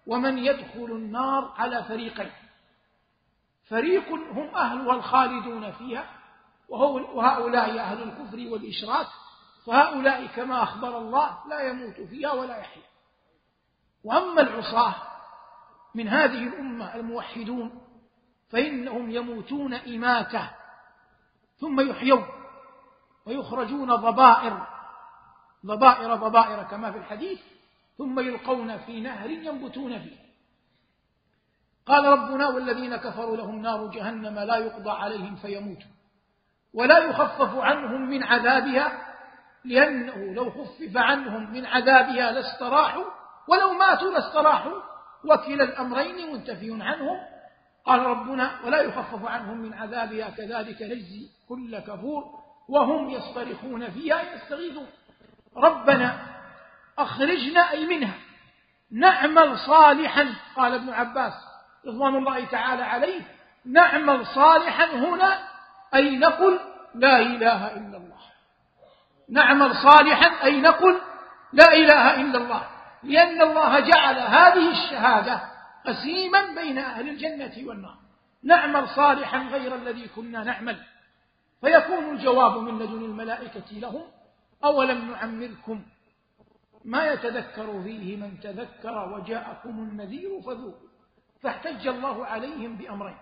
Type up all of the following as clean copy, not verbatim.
ومن يدخل النار على فريقين: فريق هم أهلها الخالدون فيها وهؤلاء أهل الكفر والإشراك، فهؤلاء كما أخبر الله لا يموت فيها ولا يحيا. وأما العصاة من هذه الأمة الموحدون فإنهم يموتون إماتة ثم يحيون ويخرجون ضبائر كما في الحديث، ثم يلقون في نهر ينبتون فيه. قال ربنا: والذين كفروا لهم نار جهنم لا يقضى عليهم فيموتوا ولا يخفف عنهم من عذابها، لأنه لو خفف عنهم من عذابها لاستراحوا، ولو ماتوا لاستراحوا، وكلا الأمرين منتفي عنهم. قال ربنا: ولا يخفف عنهم من عذابها كذلك نجزي كل كفور وهم يصطرخون فيها يستغيثون. ربنا أخرجنا أي منها نعمل صالحا. قال ابن عباس رضوان الله تعالى عليه: نعمل صالحا هنا أي نقل لا إله إلا الله. نعمل صالحا أي نقل لا إله إلا الله، لأن الله جعل هذه الشهادة قسيما بين أهل الجنة والنار. نعمل صالحا غير الذي كنا نعمل، فيكون الجواب من لدن الملائكة لهم: أولم نعمركم ما يتذكر فيه من تذكر وجاءكم النذير فذوقوا. فاحتج الله عليهم بأمرين: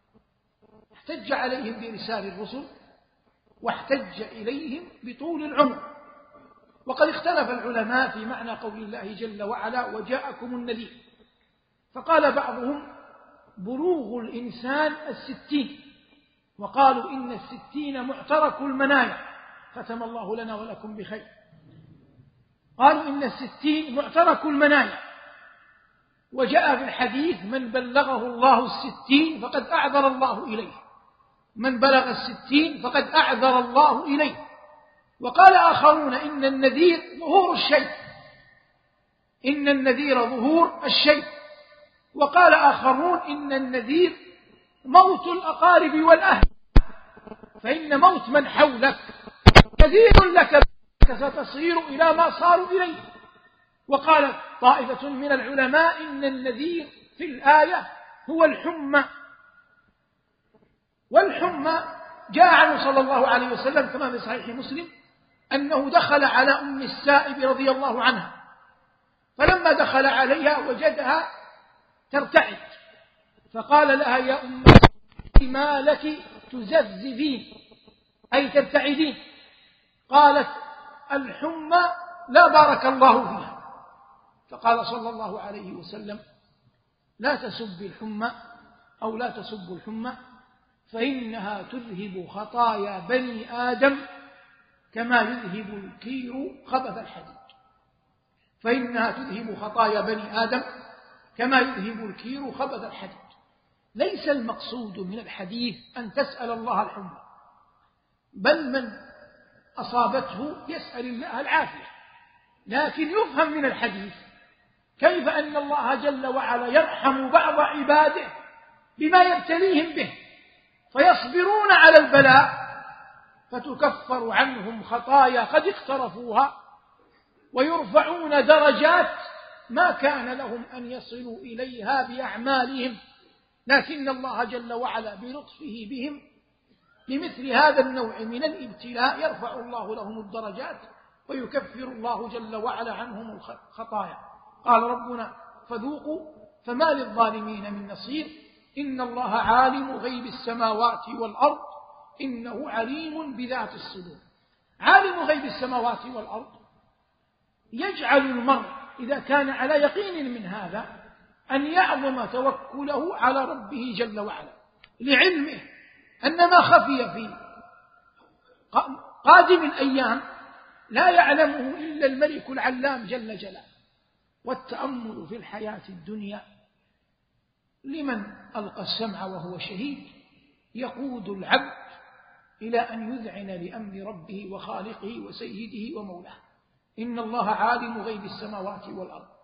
احتج عليهم بإرسال الرسل، واحتج إليهم بطول العمر. وقد اختلف العلماء في معنى قول الله جل وعلا: وجاءكم النذير. فقال بعضهم: بلوغ الإنسان 60، وقالوا إن 60 معترك المنايا، ختم الله لنا ولكم بخير. قالوا إن 60 معترك المنايا، وجاء في الحديث: من بلغه الله 60 فقد أعذر الله إليه، من بلغ 60 فقد أعذر الله إليه. وقال آخرون: إن النذير ظهور الشيء، إن النذير ظهور الشيء. وقال آخرون: إن النذير موت الأقارب والأهل، فإن موت من حولك نذير لك ستصير إلى ما صاروا إليه. وقال طائفة من العلماء: إن النذير في الآية هو الحمى. والحمى جاء عنه صلى الله عليه وسلم كما في صحيح مسلم أنه دخل على أم السائب رضي الله عنها، فلما دخل عليها وجدها ترتعد، فقال لها: يا أم ما لك تزذذين أي ترتعدين؟ قالت: الحمى لا بارك الله فيها. فقال صلى الله عليه وسلم: لا تسب الحمى أو لا تسب الحمى، فإنها تذهب خطايا بني آدم كما يذهب الكير خبث الحديد. فإنها تذهب خطايا بني آدم كما يذهب الكير خبث الحديد. ليس المقصود من الحديث أن تسأل الله الحمى، بل من أصابته يسأل الله العافية. لكن يفهم من الحديث كيف أن الله جل وعلا يرحم بعض عباده بما يبتليهم به، فيصبرون على البلاء فتكفر عنهم خطايا قد اقترفوها، ويرفعون درجات ما كان لهم أن يصلوا إليها بأعمالهم، لكن الله جل وعلا بلطفه بهم لمثل هذا النوع من الابتلاء يرفع الله لهم الدرجات ويكفر الله جل وعلا عنهم الخطايا. قال ربنا: فذوقوا فما للظالمين من نصير، إن الله عالم غيب السماوات والأرض إنه عليم بذات الصدور. عالم غيب السماوات والأرض يجعل المرء إذا كان على يقين من هذا أن يعظم توكله على ربه جل وعلا، لعلمه أن ما خفي في قادم الأيام لا يعلمه إلا الملك العلام جل جلاله. والتأمل في الحياة الدنيا لمن ألقى السمع وهو شهيد يقود العبد إلى أن يذعن لأمر ربه وخالقه وسيده ومولاه. إن الله عالم غيب السماوات والأرض